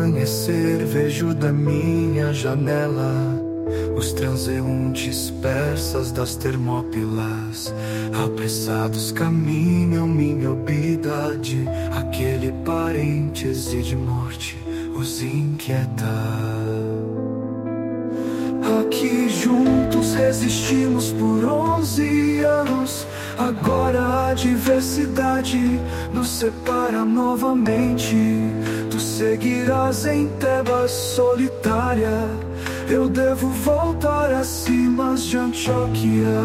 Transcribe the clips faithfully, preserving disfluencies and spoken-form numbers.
amanhecer vejo da minha janela os transeuntes persas das Termópilas, apressados caminham minha obidade. Aquele parêntese de morte os inquieta. Aqui juntos resistimos por onze anos. Agora a diversidade nos separa novamente. Tu seguirás em Tebas solitária, eu devo voltar às cimas de Antioquia.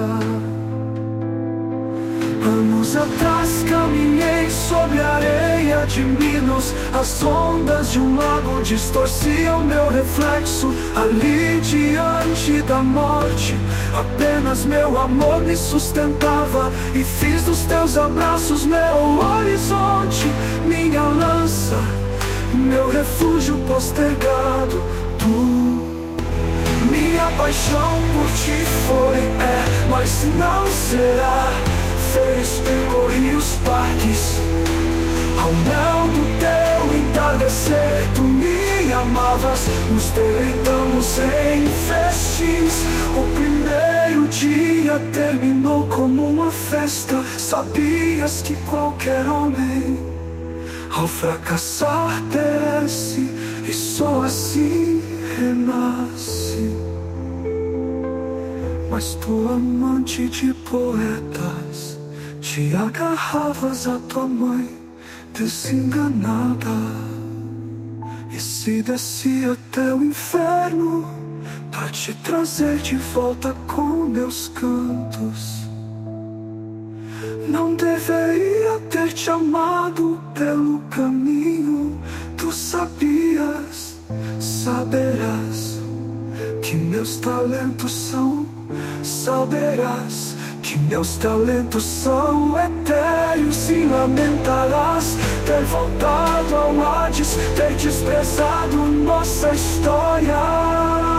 Anos atrás caminhei sobre a areia de Minos. As ondas de um lago distorciam meu reflexo. Ali diante da morte, apenas meu amor me sustentava. E fiz dos teus abraços meu horizonte, minha lança, meu refúgio postergado. Tu, minha paixão por ti foi, é, mas não será. Fez, percorri os parques ao mel do teu entardecer. Tu me amavas, nos deleitamos em festins. O primeiro dia terminou como uma festa. Sabias que qualquer homem ao fracassar desce, e só assim renasce. Mas tu, amante de poetas, te agarravas a tua mãe desenganada, e se descia até o inferno pra te trazer de volta com meus cantos. Não deveria ter te amado pelo caminho. Tu sabias, saberás que meus talentos são, saberás que meus talentos são etéreos. E lamentarás ter voltado ao Hades, ter desprezado nossa história.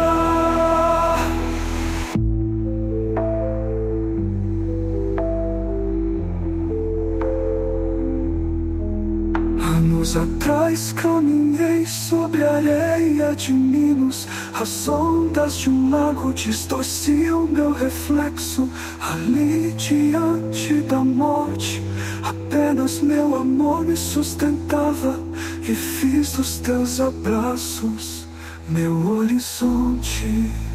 Anos atrás caminhei sobre a areia de Minos. As ondas de um lago distorciam meu reflexo. Ali diante da morte, apenas meu amor me sustentava. E fiz dos teus abraços meu horizonte.